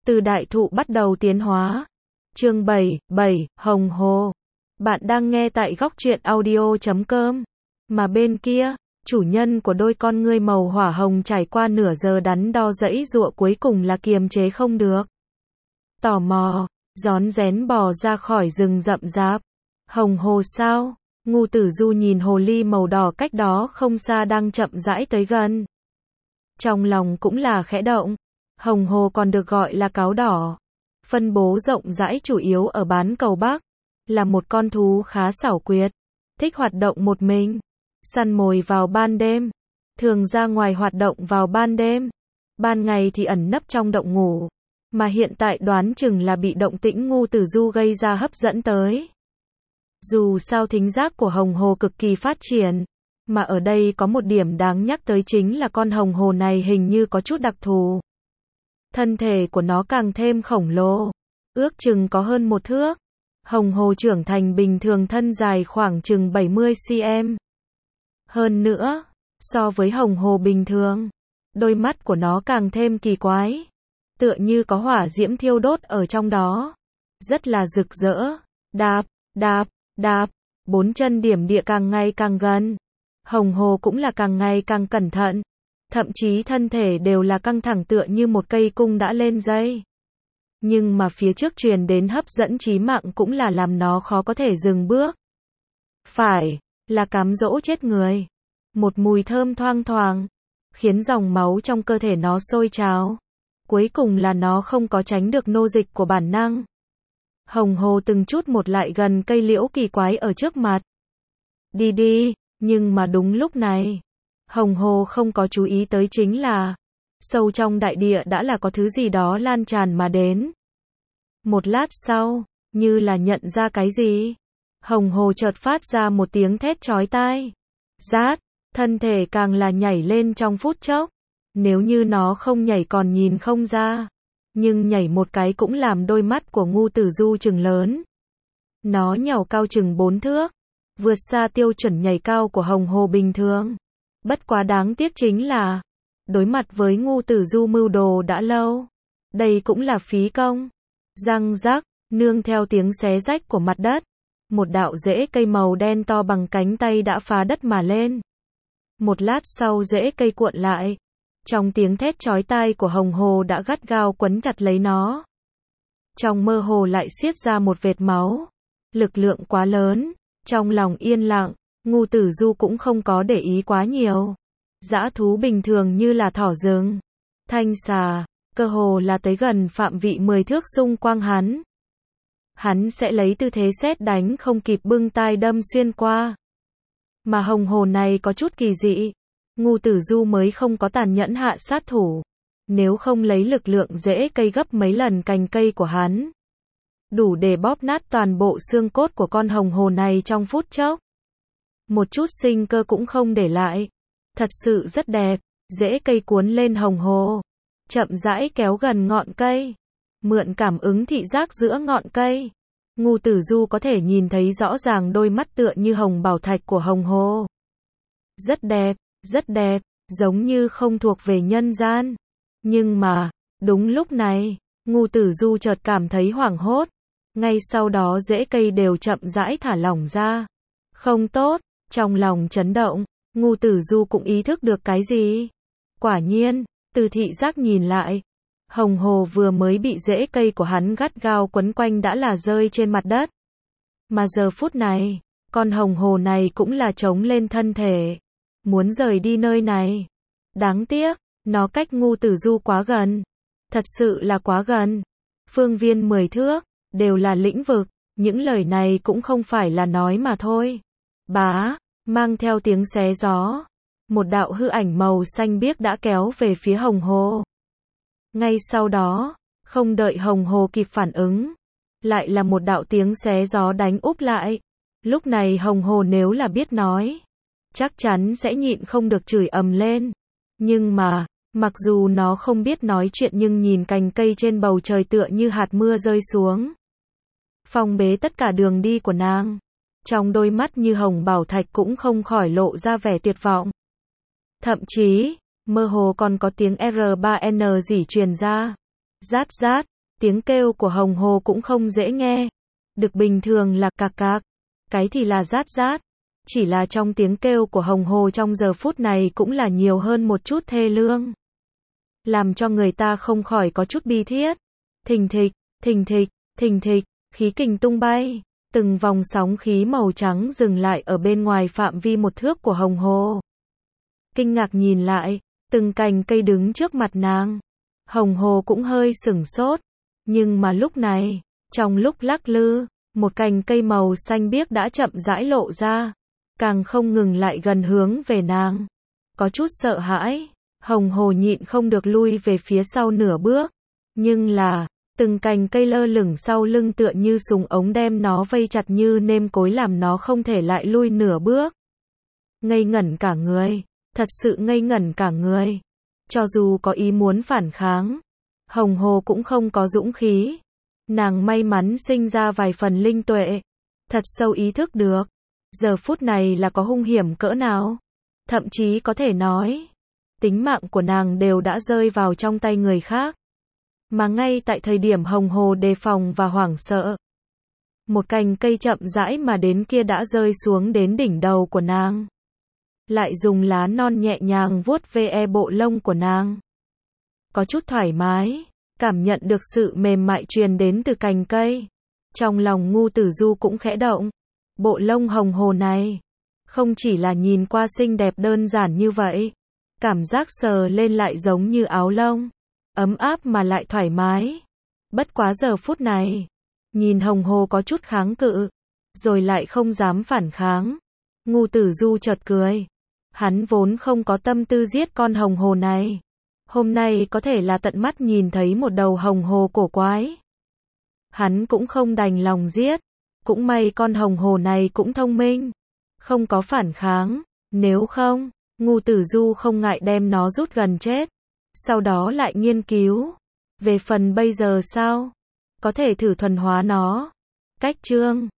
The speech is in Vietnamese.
Từ đại thụ bắt đầu tiến hóa. Chương 7, Hồng Hồ. Bạn đang nghe tại góc truyện audio.com. Mà bên kia, chủ nhân của đôi con ngươi màu hỏa hồng trải qua nửa giờ đắn đo giãy giụa cuối cùng là kiềm chế không được. Tò mò, rón rén bò ra khỏi rừng rậm rạp. Hồng Hồ sao? Ngưu Tử Du nhìn hồ ly màu đỏ cách đó không xa đang chậm rãi tới gần. Trong lòng cũng là khẽ động. Hồng Hồ còn được gọi là cáo đỏ. Phân bố rộng rãi chủ yếu ở bán cầu Bắc. Là một con thú khá xảo quyệt. Thích hoạt động một mình. Săn mồi vào ban đêm. Thường ra ngoài hoạt động vào ban đêm. Ban ngày thì ẩn nấp trong động ngủ. Mà hiện tại đoán chừng là bị động tĩnh Ngưu Tử Du gây ra hấp dẫn tới. Dù sao thính giác của Hồng Hồ cực kỳ phát triển. Mà ở đây có một điểm đáng nhắc tới chính là con Hồng Hồ này hình như có chút đặc thù. Thân thể của nó càng thêm khổng lồ. Ước chừng có hơn 1 thước. Hồng Hồ trưởng thành bình thường thân dài khoảng chừng 70 cm. Hơn nữa, so với Hồng Hồ bình thường, đôi mắt của nó càng thêm kỳ quái. Tựa như có hỏa diễm thiêu đốt ở trong đó. Rất là rực rỡ. Đạp, đạp, đạp. 4 chân điểm địa càng ngày càng gần. Hồng Hồ cũng là càng ngày càng cẩn thận. Thậm chí thân thể đều là căng thẳng tựa như một cây cung đã lên dây. Nhưng mà phía trước truyền đến hấp dẫn chí mạng cũng là làm nó khó có thể dừng bước. Phải, là cám dỗ chết người. Một mùi thơm thoang thoảng, khiến dòng máu trong cơ thể nó sôi trào. Cuối cùng là nó không có tránh được nô dịch của bản năng. Hồng Hồ từng chút một lại gần cây liễu kỳ quái ở trước mặt. Đi đi, nhưng mà đúng lúc này, Hồng Hồ không có chú ý tới chính là, sâu trong đại địa đã là có thứ gì đó lan tràn mà đến. Một lát sau, như là nhận ra cái gì, Hồng Hồ chợt phát ra một tiếng thét chói tai. Rát, thân thể càng là nhảy lên trong phút chốc. Nếu như nó không nhảy còn nhìn không ra, nhưng nhảy một cái cũng làm đôi mắt của Ngưu Tử Du trừng lớn. Nó nhảy cao chừng 4 thước, vượt xa tiêu chuẩn nhảy cao của Hồng Hồ bình thường. Bất quá đáng tiếc chính là, đối mặt với Ngưu Tử Du mưu đồ đã lâu, đây cũng là phí công. Răng rắc, nương theo tiếng xé rách của mặt đất, một đạo rễ cây màu đen to bằng cánh tay đã phá đất mà lên. Một lát sau rễ cây cuộn lại, trong tiếng thét chói tai của Hồng Hồ đã gắt gao quấn chặt lấy nó. Trong mơ hồ lại xiết ra một vệt máu. Lực lượng quá lớn, trong lòng yên lặng, Ngưu Tử Du cũng không có để ý quá nhiều. Dã thú bình thường như là thỏ rừng, thanh xà, cơ hồ là tới gần phạm vị 10 thước xung quanh hắn. Hắn sẽ lấy tư thế sét đánh không kịp bưng tai đâm xuyên qua. Mà Hồng Hồ này có chút kỳ dị. Ngưu Tử Du mới không có tàn nhẫn hạ sát thủ. Nếu không lấy lực lượng rễ cây gấp mấy lần cành cây của hắn, đủ để bóp nát toàn bộ xương cốt của con Hồng Hồ này trong phút chốc. Một chút sinh cơ cũng không để lại. Thật sự rất đẹp. Rễ cây cuốn lên Hồng Hồ, chậm rãi kéo gần ngọn cây. Mượn cảm ứng thị giác giữa ngọn cây, Ngưu Tử Du có thể nhìn thấy rõ ràng đôi mắt tựa như hồng bảo thạch của Hồng Hồ. Rất đẹp, giống như không thuộc về nhân gian. Nhưng mà, đúng lúc này, Ngưu Tử Du chợt cảm thấy hoảng hốt. Ngay sau đó rễ cây đều chậm rãi thả lỏng ra. Không tốt, trong lòng chấn động, Ngưu Tử Du cũng ý thức được cái gì. Quả nhiên, từ thị giác nhìn lại, Hồng Hồ vừa mới bị rễ cây của hắn gắt gao quấn quanh đã là rơi trên mặt đất. Mà giờ phút này, con Hồng Hồ này cũng là chống lên thân thể, muốn rời đi nơi này. Đáng tiếc, nó cách Ngưu Tử Du quá gần. Thật sự là quá gần. Phương viên 10 thước, đều là lĩnh vực. Những lời này cũng không phải là nói mà thôi. Bá, mang theo tiếng xé gió. Một đạo hư ảnh màu xanh biếc đã kéo về phía Hồng Hồ. Ngay sau đó, không đợi Hồng Hồ kịp phản ứng, lại là một đạo tiếng xé gió đánh úp lại. Lúc này Hồng Hồ nếu là biết nói, chắc chắn sẽ nhịn không được chửi ầm lên. Nhưng mà, mặc dù nó không biết nói chuyện nhưng nhìn cành cây trên bầu trời tựa như hạt mưa rơi xuống, phong bế tất cả đường đi của nàng. Trong đôi mắt như hồng bảo thạch cũng không khỏi lộ ra vẻ tuyệt vọng. Thậm chí, mơ hồ còn có tiếng R3N rỉ truyền ra. Rát rát, Tiếng kêu của hồng hồ cũng không dễ nghe. Đực bình thường là cạc cạc, cái thì là rát rát. Chỉ là trong tiếng kêu của hồng hồ trong giờ phút này cũng là nhiều hơn một chút thê lương. Làm cho người ta không khỏi có chút bi thiết. Thình thịch, thình thịch, thình thịch, khí kình tung bay. Từng vòng sóng khí màu trắng dừng lại ở bên ngoài phạm vi 1 thước của hồng hồ. Kinh ngạc nhìn lại, từng cành cây đứng trước mặt nàng. Hồng hồ cũng hơi sửng sốt. Nhưng mà lúc này, trong lúc lắc lư, một cành cây màu xanh biếc đã chậm rãi lộ ra. Càng không ngừng lại gần hướng về nàng. Có chút sợ hãi, hồng hồ nhịn không được lui về phía sau nửa bước. Nhưng là, từng cành cây lơ lửng sau lưng tựa như súng ống đem nó vây chặt như nêm cối làm nó không thể lại lui nửa bước. Ngây ngẩn cả người, thật sự ngây ngẩn cả người. Cho dù có ý muốn phản kháng, hồng hồ cũng không có dũng khí. Nàng may mắn sinh ra vài phần linh tuệ, thật sâu ý thức được, giờ phút này là có hung hiểm cỡ nào. Thậm chí có thể nói, tính mạng của nàng đều đã rơi vào trong tay người khác. Mà ngay tại thời điểm hồng hồ đề phòng và hoảng sợ, một cành cây chậm rãi mà đến kia đã rơi xuống đến đỉnh đầu của nàng. Lại dùng lá non nhẹ nhàng vuốt ve bộ lông của nàng. Có chút thoải mái, cảm nhận được sự mềm mại truyền đến từ cành cây. Trong lòng Ngưu Tử Du cũng khẽ động. Bộ lông hồng hồ này, không chỉ là nhìn qua xinh đẹp đơn giản như vậy. Cảm giác sờ lên lại giống như áo lông. Ấm áp mà lại thoải mái. Bất quá giờ phút này, nhìn hồng hồ có chút kháng cự, rồi lại không dám phản kháng. Ngưu Tử Du chợt cười. Hắn vốn không có tâm tư giết con hồng hồ này. Hôm nay có thể là tận mắt nhìn thấy một đầu hồng hồ cổ quái. Hắn cũng không đành lòng giết. Cũng may con hồng hồ này cũng thông minh, không có phản kháng. Nếu không, Ngưu Tử Du không ngại đem nó rút gần chết. Sau đó lại nghiên cứu. Về phần bây giờ sao? Có thể thử thuần hóa nó. Cách chương